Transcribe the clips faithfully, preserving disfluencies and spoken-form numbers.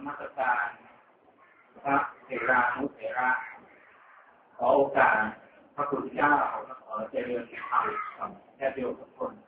มัสการพระเถรานุเถระขอโอกาสพระคุณเจ้าขอเจริญธรรมกับญาติโยมทุกคน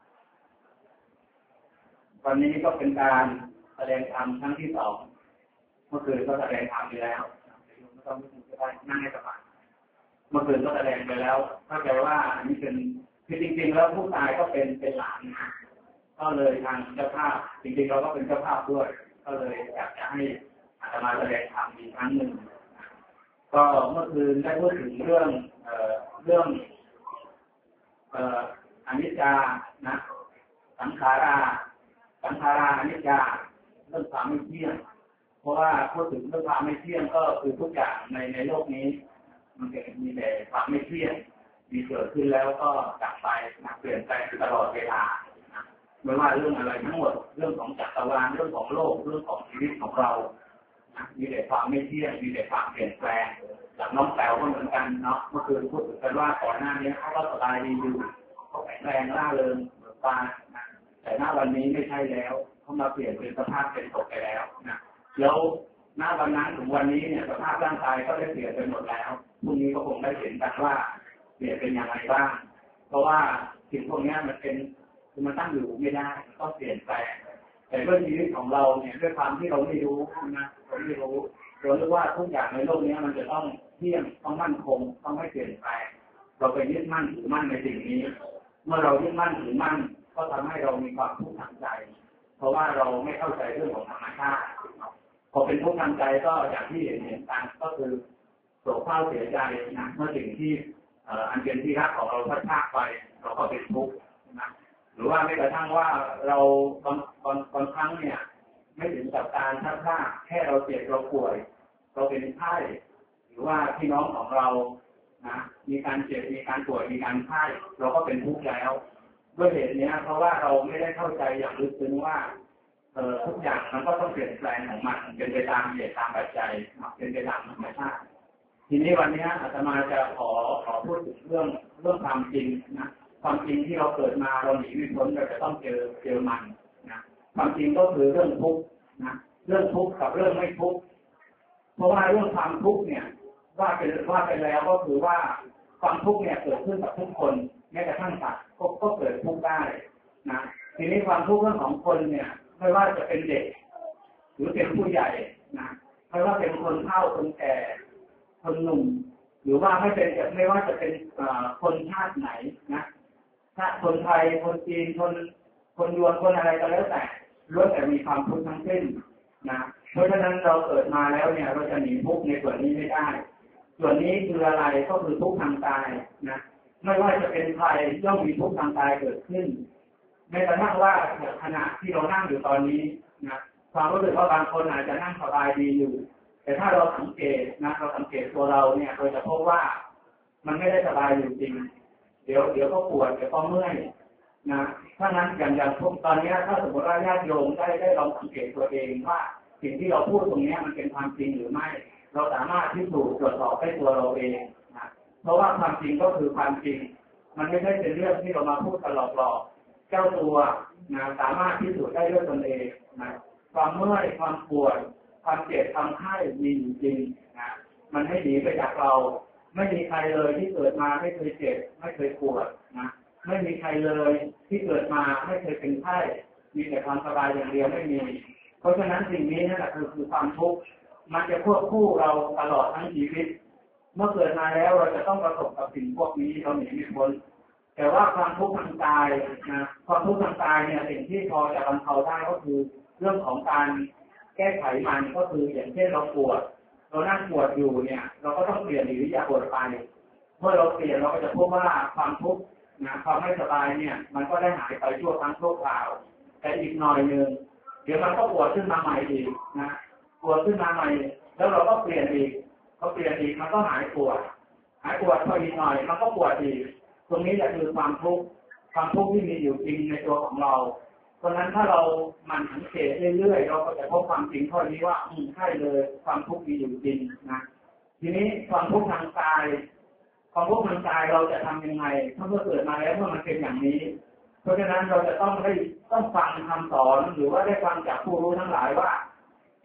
วันนี้ก็เป็นการแสดงธรรมครั้งที่สองเมื่อคืนก็แสดงธรรมไปแล้วไม่ต้องไม่ต้องจะได้นั่งให้สบายเมื่อคืนก็แสดงไปแล้วเข้าใจว่าอันนี้เป็นคือจริงๆแล้วผู้ตายก็เป็นเป็นหลานก็เลยทางเจ้าภาพจริงๆเราก็เป็นเจ้าภาพด้วยก็เลยอยากจะให้อาตมาแสดงธรรมอีกครั้งหนึ่งก็เมื่อคืนได้พูดถึงเรื่องเอ่อเรื่องเอ่ออนิจจานะสังขาราสังขาราอนิจจาเรื่องความไม่เที่ยงเพราะว่าพูดถึงเรื่องความไม่เที่ยงก็คือทุกอย่างในในโลกนี้มันจะมีแต่ความไม่เที่ยงมีเกิดขึ้นแล้วก็ดับไปนะเปลี่ยนแปลงตลอดเวลานะไม่ว่าเรื่องอะไรทั้งหมดเรื่องของจักรวาลเรื่องของโลกเรื่องของชีวิตของเรานะมีแต่ความไม่เที่ยงมีแต่ความเปลี่ยนแปลงจากน้องแป๋วก็เหมือนกันเนาะเมื่อคืนพูดถึงกันว่าก่อนหน้านี้เขาก็สบายดีอยู่เขาแข็งแรงร่าเริงเบิกบานนะแต่ณวันนี้ไม่ใช่แล้วเขามาเปลี่ยนเป็นสภาพเป็นศพไปแล้วนะแล้วณวันนั้นถึงวันนี้เนี่ยสภาพร่างกายก็ได้เปลี่ยนไปหมดแล้วพรุ่งนี้ก็คงได้เห็นกันว่าเปลี่ยนเป็นอย่างไรบ้างเพราะว่าสิ่งพวกนี้มันเป็นคือมันตั้งอยู่ไม่ได้ต้องเปลี่ยนแปลงแต่เรื่องชีวิตของเราเนี่ยด้วยความที่เราไม่รู้นะเราไม่รู้เราคิดว่าทุกอย่างในโลกนี้มันจะต้องเที่ยงต้องมั่นคงต้องไม่เปลี่ยนแปลงเราไปยึดมั่นถือมั่นในสิ่งนี้เมื่อเรายึดมั่นถือมั่นก็ทำให้เรามีความทุกข์ทางใจเพราะว่าเราไม่เข้าใจเรื่องของธรรมชาติพอเป็นทุกข์ทางใจก็อย่างที่เห็นเห็นกันก็คือโศกเศร้าเสียใจนะเมื่อสิ่งที่อันเป็นที่รักของเราพัดพรากไปเราก็เป็นทุกข์นะหรือว่าไม่กระทั่งว่าเราบางบางบางครั้งเนี่ยไม่ถึงกับการพัดพรากแค่เราเจ็บเราป่วยเราเป็นไข้หรือว่าพี่น้องของเรานะมีการเจ็บมีการป่วยมีการไข้เราก็เป็นทุกข์แล้วด้วยเหตุนี้เพราะว่าเราไม่ได้เข้าใจอย่างลึกซึ้งว่าเอ่อทุกอย่างมันก็ต้องเปลี่ยนแปลงของมันเป็นไปตามเหตุตามปัจจัยเป็นไปตามธรรมชาติทีนี้วันนี้อาตมาจะขอขอพูดถึงเรื่องเรื่องความจริงนะความจริงที่เราเกิดมาเราหนีไม่พ้นเราจะต้องเจอเจอมันนะความจริงก็คือเรื่องทุกข์นะเรื่องทุกข์กับเรื่องไม่ทุกข์เพราะว่าเรื่องความทุกข์เนี่ยว่าเป็นว่าไปแล้วก็คือว่าความทุกข์เนี่ยเกิดขึ้นกับทุกคนแม้กระทั่งสัตว์ก็ก็เกิดทุกข์ได้นะทีนี้ความทุกข์เรื่องของคนเนี่ยไม่ว่าจะเป็นเด็กหรือเป็นผู้ใหญ่นะไม่ว่าเป็นคนเฒ่าคนแก่คนหนุ่มหรือว่าไม่เป็นไม่ว่าจะเป็นคนชาติไหนนะชาติคนไทยคนจีนคนคนยวนคนอะไรก็แล้วแต่ล้วนแต่มีความทุกข์ทั้งสิ้นนะเพราะฉะนั้นเราเกิดมาแล้วเนี่ยเราจะหนีทุกข์ในส่วนนี้ไม่ได้ส่วนนี้คืออะไรก็คือทุกข์ทางกายนะไม่ว่าจะเป็นใครย่อมมีทุกข์ทางกายเกิดขึ้นแม้กระทั่งว่าขณะที่เรานั่งอยู่ตอนนี้นะความรู้สึกว่าบางคนอาจจะนั่งสบายดีอยู่แต่ถ้าเราสังเกตนะเราสังเกตตัวเราเนี่ยเราจะพบว่ามันไม่ได้สบายอยู่จริงเดี๋ยวเดี๋ยวก็ปวดเดี๋ยวก็เมื่อยนะถ้างั้นอย่างอย่างทุกตอนนี้ถ้าสมมติว่าญาติโยมได้ได้ลองสังเกตตัวเองว่าสิ่งที่เราพูดตรงนี้มันเป็นความจริงหรือไม่เราสามารถพิสูจน์ตรวจสอบให้ตัวเราเองนะเพราะว่าความจริงก็คือความจริงมันไม่ใช่เป็นเรื่องที่เรามาพูดกันหลอกๆเจ้าตัวนะสามารถพิสูจน์ได้ด้วยตนเองนะความเมื่อยความปวดความเจ็บความไข้มีอยู่จริงนะมันไม่หนีไปจากเราไม่มีใครเลยที่เกิดมาไม่เคยเจ็บไม่เคยปวดนะไม่มีใครเลยที่เกิดมาไม่เคยเป็นไข้มีแต่ความสบายอย่างเดียวไม่มีเพราะฉะนั้นสิ่งนี้นั่นแหละคือคือความทุกข์มันจะควบคู่เราตลอดทั้งชีวิตเมื่อเกิดมาแล้วเราจะต้องประสบกับสิ่งพวกนี้เราหนีไม่พ้นแต่ว่าความทุกข์ทางกายนะความทุกข์ทางกายเนี่ยสิ่งที่พอจะบรรเทาได้ก็คือเรื่องของการแก้ไขมันก็คืออย่างเช่นเราปวดเรานั่งปวดอยู่เนี่ยเราก็ต้องเปลี่ยนอิริยาบถไปเมื่อเราเปลี่ยนเราก็จะพบว่าความทุกข์นะความไม่สบายเนี่ยมันก็ได้หายไปชั่วครั้งชั่วคราวแต่อีกหน่อยนึงเดี๋ยวมันก็ปวดขึ้นมาใหม่อีกนะปวดขึ้นมาใหม่แล้วเราก็เปลี่ยนอีกพอเปลี่ยนอีกมันก็หายปวดหายปวดพออีกหน่อยมันก็ปวดอีกตรงนี้แหละคือความทุกข์ความทุกข์ที่มีอยู่จริงในตัวของเราเพราะฉะนั้นถ้าเรามันสังเกตเรื่อยๆเราก็จะพบความจริงข้อนี้ว่าอืมใช่เลยความทุกข์มีอยู่จริงนะทีนี้ความทุกข์ทางกายความทุกข์ทางกายเราจะทำยังไงถ้าเมื่อเกิดมาแล้วเมื่อมันเป็นอย่างนี้เพราะฉะนั้นเราจะต้องได้ต้องฟังคำสอนหรือว่าได้ฟังจากผู้รู้ทั้งหลายว่า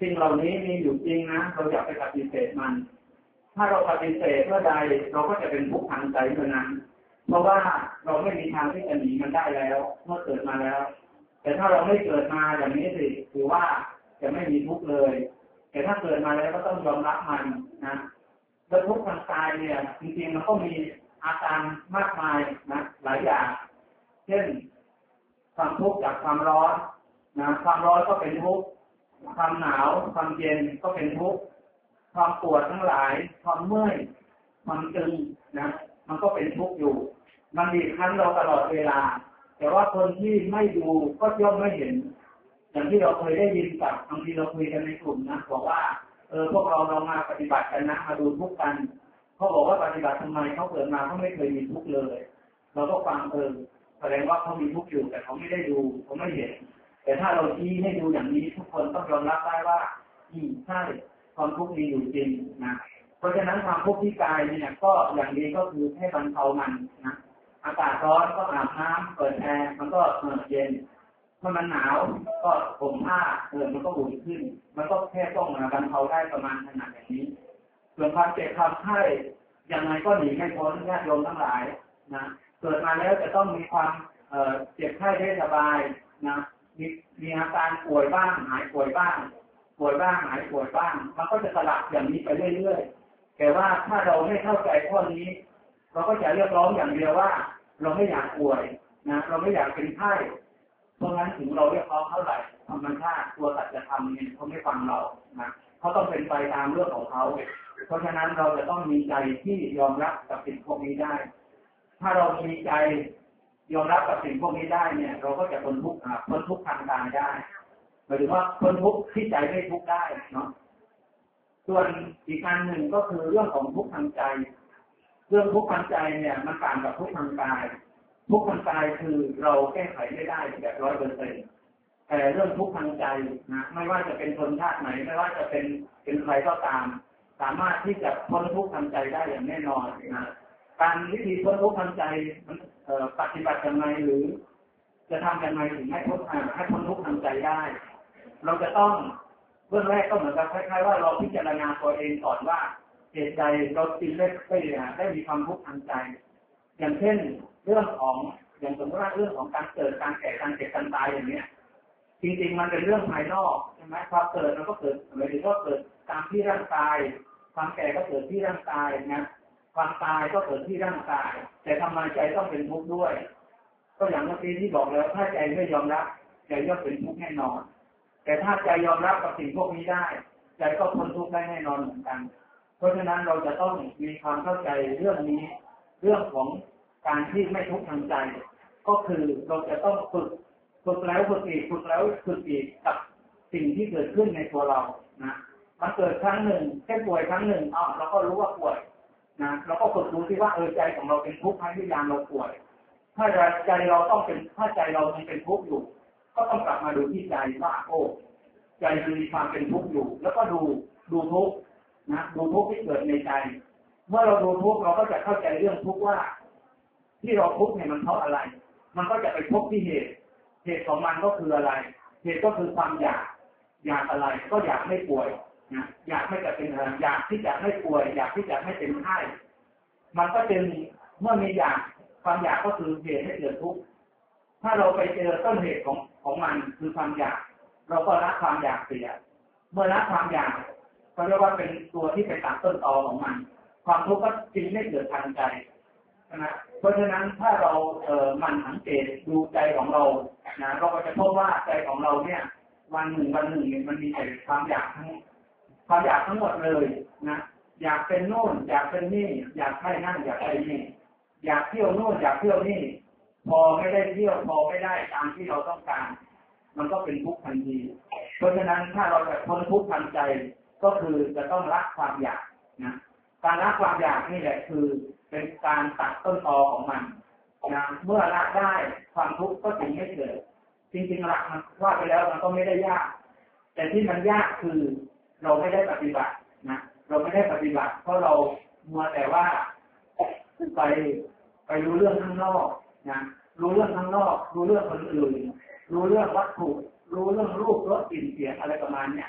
สิ่งเหล่านี้มีอยู่จริงนะเราอย่าไปปฏิเสธมันถ้าเราปฏิเสธเมื่อใดเราก็จะเป็นทุกข์ทางใจเท่านั้นเพราะว่าเราไม่มีทางที่จะหนีมันได้แล้วเมื่อเกิดมาแล้วแต่ถ้าเราไม่เกิดมาอย่างนี้สิถือว่าจะไม่มีทุกข์เลยแต่ถ้าเกิดมาแล้วก็ต้องยอมรับมันนะแล้วทุกข์ทางกายเนี่ยจริงๆมันก็มีอาการมากมายนะหลายอย่างเช่นความทุกข์จากความร้อนนะความร้อนก็เป็นทุกข์ความหนาวความเย็นก็เป็นทุกข์ความปวดทั้งหลายความเมื่อยความตึงนะมันก็เป็นทุกข์อยู่มันบีบคั้นเราตลอดเวลาแต่ว่าคนที่ไม่ดูก็ย่อมไม่เห็นอย่างที่เราเคยได้ยินกับบางทีเราคุยกันในกลุ่มนะบอกว่าเออพวกเราเรามาปฏิบัติกันนะมาดูทุกข์กันเขาบอกว่าปฏิบัติทำไมเขาเกิดมาเขาไม่เคยมีทุกข์เลยเราก็ฟังเออแสดงว่าเขามีทุกข์อยู่แต่เขาไม่ได้ดูเขาไม่เห็นแต่ถ้าเราชี้ให้ดูอย่างนี้ทุกคนต้องยอมรับได้ว่าอืมใช่ความทุกข์มีอยู่จริงนะเพราะฉะนั้นความทุกข์ที่กายเนี่ยก็อย่างดีก็คือให้บรรเทามันนะอากาศร้อนก็อาบน้ำเปิดแอร์มันก็เย็นถ้ามันหนาวก็ห่มผ้าเออมันก็อุ่นขึ้นมันก็แค่ต้องบรรเทาได้ประมาณขนาดอย่างนี้ส่วนความเจ็บความไข้ยังไงก็หนีไม่พ้นญาติโยมทั้งหลายนะเกิดมาแล้วจะต้องมีความเอ่อเจ็บไข้ได้สบายนะมีมีอาการป่วยบ้างหายป่วยบ้างป่วยบ้างหายป่วยบ้างมันก็จะสลับอย่างนี้ไปเรื่อยๆแต่ว่าถ้าเราไม่เข้าใจข้อนี้เราก็จะเรียกร้องอย่างเดียวว่าเราไม่อยากป่วยนะเราไม่อยากเป็นไข้เพราะงั้นถึงเราเรียกร้องเท่าไหร่ธรรมชาติตัวสัจธรรมเนี่ยเขาไม่ฟังเรานะเขาต้องเป็นไปตามเรื่องของเขาเพราะฉะนั้นเราจะต้องมีใจที่ยอมรับกับสิ่งพวกนี้ได้ถ้าเรามีใจยอมรับกับสิ่งพวกนี้ได้เนี่ยเราก็จะพ้นทุกข์พ้นทุกข์ทางกายได้หมายถึงว่าพ้นทุกข์ที่ใจไม่ทุกข์ได้เนาะส่วนอีกอันหนึ่งก็คือเรื่องของทุกข์ทางใจเรื่องทุกข์ทางใจเนี่ยมันต่างกับทุกข์ทางกายทุกข์ทางกายคือเราแก้ไขไม่ได้แบบร้อยเปอร์เซ็นต์แต่เรื่องทุกข์ทางใจนะไม่ว่าจะเป็นชนชาติไหนไม่ว่าจะเป็นเป็นใครก็ตามสามารถที่จะพ้นทุกข์ทางใจได้อย่างแน่นอนนะการวิธีพ้นทุกข์ทางใจปฏิบัติยังไงหรือจะทำยังไงถึงให้พ้นให้พ้นทุกข์ทางใจได้เราจะต้องเบื้องแรกก็เหมือนกับคล้ายๆว่าเราพิจารณาตัวเองก่อนว่าเหตุใดเราจึงได้ได้มีความทุกข์ทางใจอย่างเช่นเรื่องของอย่างสมมติว่าเรื่องของการเกิดการแก่การเจ็บการตายอย่างเนี้ยจริงๆมันเป็นเรื่องภายนอกใช่ไหมความเกิดมันก็เกิดหมายถึงว่าเกิดตามที่ร่างกายความแก่ก็เกิดที่ร่างกายนะความตายก็เกิดที่ร่างกายแต่ทำไมใจต้องเป็นทุกข์ด้วยก็อย่างเมื่อกี้ที่บอกแล้วถ้าใจไม่ยอมรับใจย่อมเป็นทุกข์แน่นอนแต่ถ้าใจยอมรับกับสิ่งพวกนี้ได้ใจก็พ้นทุกข์ได้แน่นอนเหมือนกันเพราะฉะนั้นเราจะต้องมีความเข้าใจเรื่องนี้เรื่องของการที่ไม่ทุกข์ทางใจก็คือเราจะต้องฝึกฝึกแล้วฝึกอีกฝึกแล้วฝึกอีกกับสิ่งที่เกิดขึ้นในตัวเรานะมันเกิดครั้งหนึ่งแค่ป่วยครั้งหนึ่งอ๋อเราก็รู้ว่าป่วยนะเราก็ฝึกรู้ที่ว่าเออใจของเราเป็นทุกข์ทั้งที่ยามเราป่วยถ้าใจเราต้องเป็นถ้าใจเรายังเป็นทุกข์อยู่ก็ต้องกลับมาดูที่ใจว่าโอ้ใจมีความเป็นทุกข์อยู่แล้วก็ดูดูทุกข์นะดูทุกข์ที่เกิดในใจเมื่อเราดูทุกข์เราก็จะเข้าใจเรื่องทุกข์ว่าที่เราทุกข์เนี่ยมันเพราะอะไรมันก็จะไปพบที่เหตุเหตุของมันก็คืออะไรเหตุก็คือความอยากอยากอะไรก็อยากไม่ป่วยนะอยากไม่จะเป็นอะไรอยากที่จะไม่ป่วยอยากที่จะไม่เป็นไข้มันก็จึงเมื่อมีอยากความอยากก็คือเหตุให้เกิดทุกข์ถ้าเราไปเจอต้นเหตุของของมันคือความอยากเราก็ละความอยากเสียเมื่อละความอยากเขาเรียกว่าเป็นตัวที่ไปตัดต้นตอของมันความทุกข์ก็จึงไม่เกิดทางใจนะเพราะฉะนั้นถ้าเราเอ่อมันสังเกตดูใจของเรานะเราก็จะพบว่าใจของเราเนี่ยวันหนึ่งวันหนึ่งมันมีแต่ความอยากทั้งความอยากทั้งหมดเลยนะอยากเป็นโน่นอยากเป็นนี่อยากได้นั่นอยากได้นี่อยากเที่ยวโน่นอยากเที่ยวนี่พอไม่ได้เที่ยวพอไม่ได้ตามที่เราต้องการมันก็เป็นทุกข์ทันทีเพราะฉะนั้นถ้าเราจะพ้นทุกข์ทางใจก็คือจะต้องละความอยากนะการละความอยากนี่แหละคือเป็นการตัดต้นตอของมันนะเมื่อละได้ความทุกข์ก็ถึงไม่เกิดจริงๆหลักมันว่าไปแล้วมันก็ไม่ได้ยากแต่ที่มันยากคือเราไม่ได้ปฏิบัตินะเราไม่ได้ปฏิบัติเพราะเรามัวแต่ว่าไปไปรู้เรื่องข้างนอกนะรู้เรื่องข้างนอกรู้เรื่องคนอื่นรู้เรื่องวัตถุรู้เรื่องรูปรสกลิ่นเสียงอะไรประมาณเนี้ยแท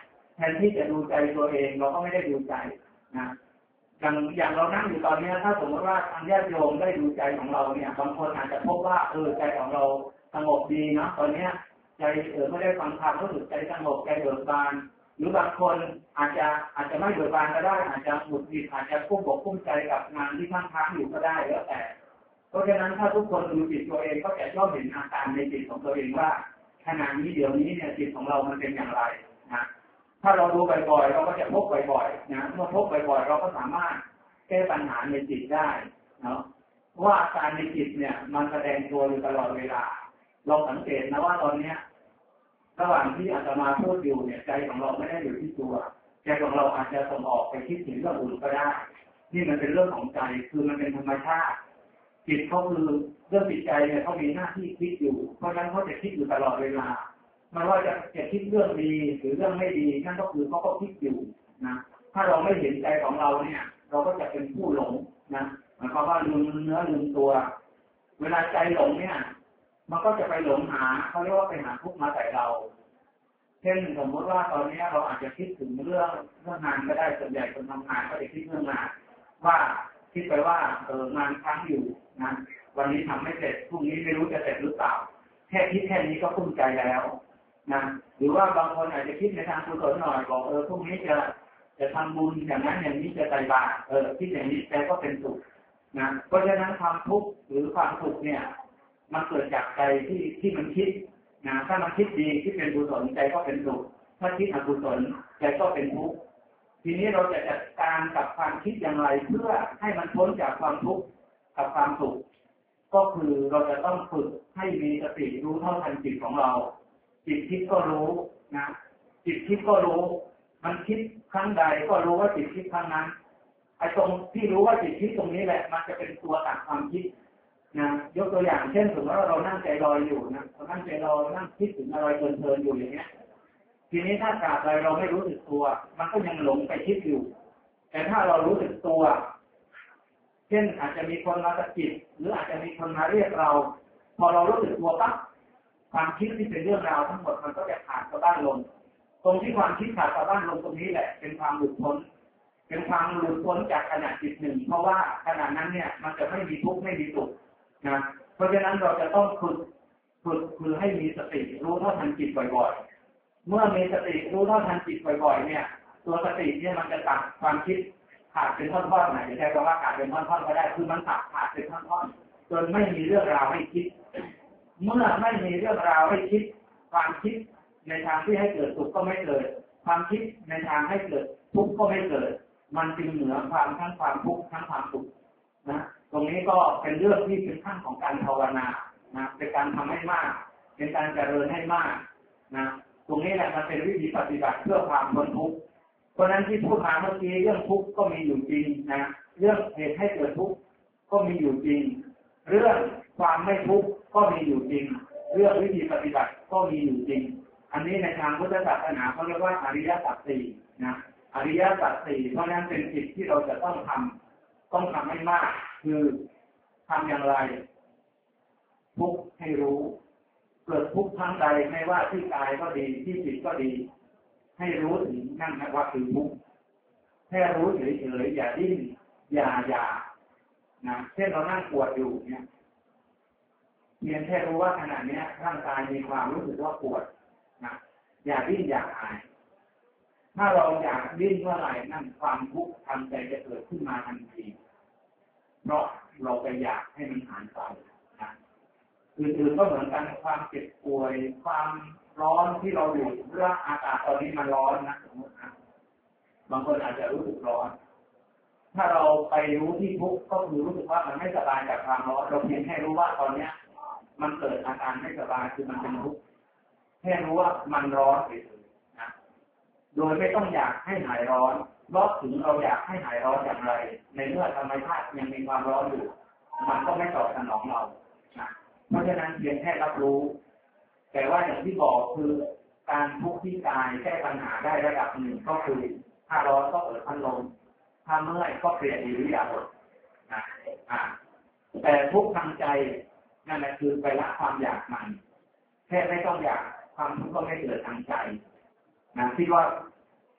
นที่จะดูใจตัวเองเราก็ไม่ได้ดูใจนะอย่างอย่างเรานั่งอยู่ตอนนี้ถ้าสมมติว่าทางญาติโยมได้ดูใจของเราเนี่ยบางคนอาจจะพบว่าเออใจของเราสงบดีนะตอนนี้ใจเออไม่ได้ฟังธรรมรู้สึกใจสงบใจเบิกบานหรือบางคนอาจจะอาจจะไม่เบิกบานก็ได้อาจจะหงุดหงิดอาจจะกุ้มอกกุ้มใจกับงานที่ท่านทำอยู่ก็ได้แล้วแต่เพราะฉะนั้นถ้าทุกคนดูจิตตัวเองก็จะย่อมเห็นอาการในจิตของตัวเองว่าขณะนี้เดี๋ยวนี้เนี่ยจิตของเรามันเป็นอย่างไรนะถ้าเราดูบ่อยๆเราก็จะพบบ่อยๆนะเมื่อพบบ่อยๆเราก็สามารถแก้ปัญหาในจิตได้เนาะว่าอาการในจิตเนี่ยมันแสดงตัวอยู่ตลอดเวลาลองสังเกตนะว่าตอนเนี้ยระหว่างที่อาตมาพูดอยู่เนี่ยใจของเราไม่ได้อยู่ที่ตัวใจของเราอาจจะส่งออกไปคิดถึงเรื่องอื่นก็ได้นี่มันเป็นเรื่องของใจคือมันเป็นธรรมชาติจิตเขาคือเรื่องจิตใจเนี่ยเขามีหน้าที่คิดอยู่เพราะฉะนั้นเขาจะคิดอยู่ตลอดเวลาไม่ว่าจะจะคิดเรื่องดีหรือเรื่องไม่ดีนั่นก็คือเขาก็คิดอยู่นะถ้าเราไม่เห็นใจของเราเนี่ยเราก็จะเป็นผู้หลงนะหมายความว่าลืมเนื้อลืมตัวเวลาใจหลงเนี่ยมันก็จะไปหลงหาเขาเรียกว่าไปหาทุกข์มาใส่เราเช่นสมมติว่าตอนนี้เราอาจจะคิดถึงเรื่องเรื่องงานก็ได้ส่วนใหญ่คนทำงานก็จะคิดเรื่องงานว่าคิดไปว่าเอองานค้างอยู่นะวันนี้ทำไม่เสร็จพรุ่งนี้ไม่รู้จะเสร็จหรือเปล่าแค่คิดแค่นี้ก็กุ้มใจแล้วนะหรือว่าบางคนอาจจะคิดในทางกุศลหน่อยบอกเออพรุ่งนี้จะจะทำบุญอย่างนั้นอย่างนี้จะใส่บาตรเออคิดอย่างนี้ใจก็เป็นสุขนะเพราะฉะนั้นความทุกข์หรือความสุขเนี่ยมันเกิดจากใจที่ที่มันคิดนะถ้ามันคิดดีที่เป็นกุศลใจก็เป็นสุขถ้าคิดอกุศลใจก็เป็นทุกข์ทีนี้เราจะจัดการกับความคิดอย่างไรเพื่อให้มันพ้นจากความทุกข์กับความสุขก็คือเราจะต้องฝึกให้มีสติรู้เท่าทันจิตของเราจิตคิดก็รู้นะจิตคิดก็รู้มันคิดครั้งใดก็รู้ว่าจิตคิดครั้งนั้นไอ้ตรงที่รู้ว่าจิตคิดตรงนี้แหละมันจะเป็นตัวตัดความคิดนะยกตัวอย่างเช่นสมมติว่าเรานั่งใจลอยอยู่นะเรานั่งใจลอยนั่งคิดถึงอะไรเพลินๆอยู่อย่างเงี้ยทีนี้ถ้าตราบใดเราไม่รู้สึกตัวมันก็ยังหลงไปคิดอยู่แต่ถ้าเรารู้สึกตัวเช่นอาจจะมีคนมาสะกิดหรืออาจจะมีคนมาเรียกเราพอเรารู้สึกตัวปั๊บความคิดที่เป็นเรื่องราวทั้งหมดมันก็จะขาดสะบั้นลงตรงที่ความคิดขาดสะบั้นลงตรงนี้แหละเป็นความหลุดพ้นเป็นความหลุดพ้นจากขณะจิตหนึ่งเพราะว่าขณะนั้นเนี่ยมันจะไม่มีทุกข์ไม่มีสุขนะเพราะฉะนั้นเราจะต้องฝึกฝึกคือให้มีสติรู้เท่าทันจิตบ่อยๆเมื่อมีสติรู้เท่าทันจิตบ่อยๆเนี่ยตัวสติเนี่ยมันจะตัดความคิดขาดเป็นท่อนๆไหนใช้คำว่าขาดเป็นท่อนๆก็ได้คือมันตัดขาดเป็นท่อนๆจนไม่มีเรื่องราวให้คิดเมื่อไม่มีเรื่องราวให้คิดความคิดในทางที่ให้เกิดสุขก็ไม่เกิดความคิดในทางให้เกิดทุกข์ก็ไม่เกิดมันจึงเหนือความทั้งความทุกข์ทั้งความสุขนะตรงนี้ก็เป็นเรื่องที่เป็นขั้นของการภาวนานะเป็นการทำให้มากเป็นการเจริญให้มากนะตรงนี้แหละมันเป็นวิธีปฏิบัติเพื่อความพ้นทุกข์เพราะนั้นที่พูดมาเมื่อกี้เรื่องทุกข์ก็มีอยู่จริงนะเรื่องเหตุให้เกิดทุกข์ก็มีอยู่จริงเรื่องความไม่ทุกข์ก็มีอยู่จริงเรื่องวิธีปฏิบัติก็มีอยู่จริงอันนี้ในทางพุทธศาสนาเขาเรียกว่าอริยสัจสี่นะอริยสัจสี่เพราะนั้นเป็นสิ่งที่เราจะต้องทำต้องทำให้มากคือทำอย่างไรทุกข์ให้รู้เกิดทุกข์ทั้งใดไม่ว่าที่กายก็ดีที่จิตก็ดีให้รู้ถึงนั่นว่าคือทุกข์แค่รู้เฉยๆอย่าดิ้นอย่าอย่านะเช่นเรานั่งปวดอยู่เนี่ยเพียงแค่รู้ว่าขณะนี้ร่างกายมีความรู้สึกว่าปวดนะอย่าดิ้นอย่าหายถ้าเราอยากดิ้นเมื่อไหร่นั่นความทุกข์ทางใจจะเกิดขึ้นมาทันทีเพราะเราไปอยากให้มันหายไปนะอื่นๆก็เหมือนกันความเจ็บป่วยความร้อนที่เราอยู่เรื่องอากาศตอนนี้มันร้อนนะสมมตินะบางคนอาจจะรู้สึกร้อนถ้าเราไปรู้ที่ทุกข์ก็คือรู้สึกว่ามันไม่สบายจากความร้อนเราเพียงแค่รู้ว่าตอนเนี้ยมันเกิดอาการไม่สบายคือมันเป็นทุกข์แค่รู้ว่ามันร้อนเฉยๆนะโดยไม่ต้องอยากให้หายร้อนเพราะถึงเราอยากให้หายร้อนอย่างไรในเมื่อธรรมชาติยังมีความร้อนอยู่มันก็ไม่ตอบสนองเรานะเพราะฉะนั้นเพียงแค่รับรู้แต่ว่าอย่างที่บอกคือการทุกข์ที่กายแก้ปัญหาได้ระดับหนึ่งก็คือถ้าร้อนก็เปิดพัดลมถ้าเมื่อยก็เปลี่ยนอิริยาบถนะอ่าแต่ทุกข์ทางใจนั่นแหละคือไปละความอยากมันแค่ไม่ต้องอยากความทุกข์ก็ไม่เกิดทางใจนะที่ว่า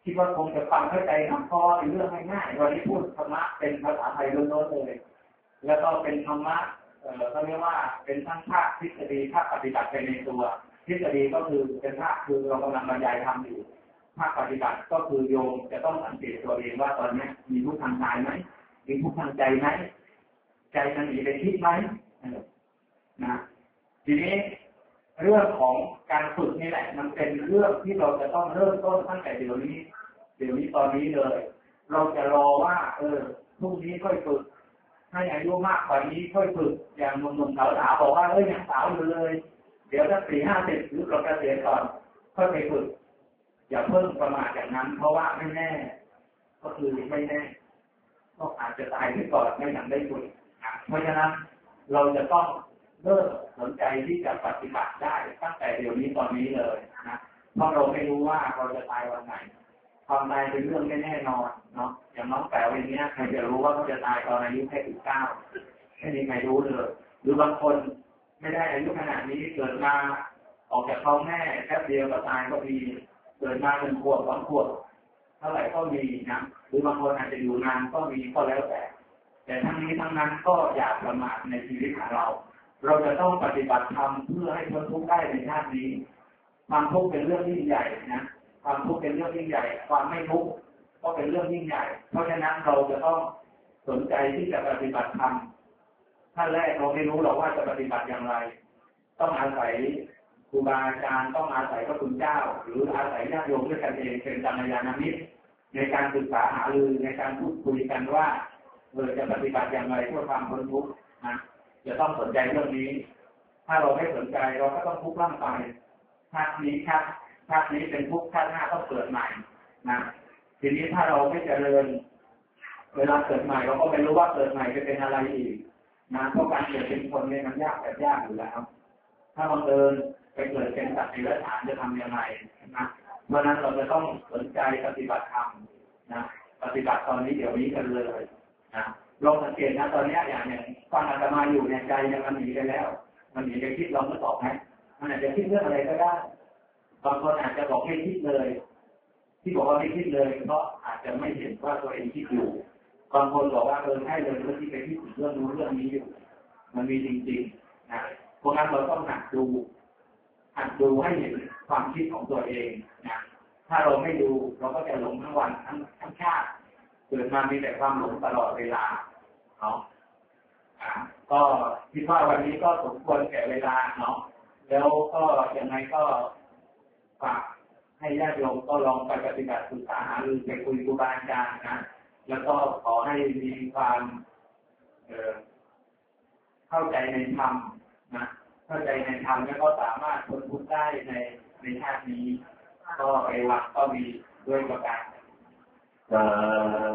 คิดว่าคงจะฟังเข้าใจนะเพราะเป็นเรื่องง่ายๆวันนี้พูดธรรมะเป็นภาษาไทยล้วนๆเลยแล้วก็เป็นธรรมะเอ่อเขาเรียกว่าเป็นทั้งภาคทฤษฎีภาคปฏิบัติไปในตัวทฤษฎีก็คือเป็นภาคคือเรากำลังบรรยายธรรมอยู่ภาคปฏิบัติก็คือโยมจะต้องสังเกตตัวเองว่าตอนนี้มีทุกข์ทางกายไหมมีทุกข์ทางใจไหมใจมันหนีไปคิดไหมนะทีนี้เรื่องของการฝึกนี่แหละมันเป็นเรื่องที่เราจะต้องเริ่มต้นตั้งแต่เดี๋ยวนี้เดี๋ยวนี้ตอนนี้เลยเราจะรอว่าเออพรุ่งนี้ค่อยฝึกให้อายุมากกว่านี้ค่อยฝึกอย่างหนุ่มๆสาวๆบอกว่าเอ้ยยังสาวอยู่เลยเดี๋ยวถ้าสี่ห้าสิบหรือเราเกษียณก่อนค่อยไปฝึกอย่าเพิ่งประมาทอย่างนั้นเพราะว่าไม่แน่ก็คือไม่แน่ก็อาจจะตายไปก่อนไม่ทันได้ฝึกเพราะฉะนั้นเราจะต้องเริ่มสนใจที่จะปฏิบัติได้ตั้งแต่เดี๋ยวนี้ตอนนี้เลยนะเพราะเราไม่รู้ว่าเราจะตายวันไหนความตายเป็นเรื่องไม่แน่นอนเนาะอย่างน้องแป๋วอย่างนี้ใครจะรู้ว่าเขาจะตายตอนอายุแค่สิบเก้าไม่มีใครรู้เลยหรือบางคนไม่ได้อายุขนาดนี้เกิดมาออกจากท้องแม่แค่เดียวก็ตายก็มีเกิดมาหนึ่งขวบสองขวบเท่าไหร่ก็มีนะหรือบางคนอาจจะอยู่นานก็มีก็แล้วแต่แต่ทั้งนี้ทั้งนั้นก็อย่าประมาทในชีวิตของเราเราจะต้องปฏิบัติธรรมเพื่อให้พ้นทุกข์ได้ในชาตินี้ความทุกข์เป็นเรื่องยิ่งใหญ่นะความทุกข์เป็นเรื่องยิ่งใหญ่ความไม่ทุกข์ก็เป็นเรื่องยิ่งใหญ่เพราะฉะนั้นเราจะต้องสนใจที่จะปฏิบัติธรรมท่านแรกเราไม่รู้หรอกว่าจะปฏิบัติอย่างไรต้องอาศัยครูบาอาจารย์ต้องอาศัยพระคุณเจ้าหรืออาศัยญาติโยมด้วยกันเองเป็นกัลยาณมิตรในการศึกษาหารือในการพูดคุยกันว่าเราจะปฏิบัติอย่างไรเพื่อความพ้นทุกข์นะจะต้องสนใจเรื่องนี้ถ้าเราไม่สนใจเราก็ต้องทุกข์ร่างกายชาตินี้ชาติชาตินี้เป็นทุกข์ชาติหน้าต้องเกิดใหม่นะทีนี้ถ้าเราไม่เจริญเวลาเกิดใหม่เราก็ไม่รู้ว่าเกิดใหม่จะเป็นอะไรอีกนะเพราะการเกิดเป็นคนเนี่ยมันยากแต่ยากอยู่แล้วถ้าบังเอิญไปเกิดเป็นสัตว์เดรัจฉานจะทำยังไงนะเพราะนั้นเราจะต้องสนใจปฏิบัติธรรมนะปฏิบัติตอนนี้เดี๋ยวนี้กันเลยนะลองสังเกตนะตอนนี้อย่างอย่างฟังอาตมาอยู่ในใจยังมันหนีไปแล้วมันหนีไปคิดลองทดสอบไหมมันอาจจะคิดเรื่องอะไรก็ได้บางคนอาจจะบอกไม่คิดเลยที่บอกว่าไม่คิดเลยเพราะอาจจะไม่เห็นว่าตัวเองคิดอยู่บางคนบอกว่าเออให้เลยเรื่องที่ไปคิดเรื่องนู้นเรื่องนี้อยู่มันมีจริงๆนะเพราะงั้นเราต้องหัดดูหัดดูให้เห็นความคิดของตัวเองนะถ้าเราไม่ดูเราก็จะหลงทั้งวันทั้งทั้งชาติเกิดมามีแต่ความหลงตลอดเวลาเนาะก็คิดว่าวันนี้ก็สมควรแก่เวลาเนาะแล้วก็ยังไงก็ฝากให้ญาติโยมก็ลองไปปฏิบัติศึกษาหารือไปคุยครูบาอาจารย์นะแล้วก็ขอให้มีความเอ่อเข้าใจในธรรมนะเข้าใจในธรรมแล้วก็สามารถพ้นทุกข์ได้ในในชาตินี้ก็ไอ้วัดก็มีด้วยประการ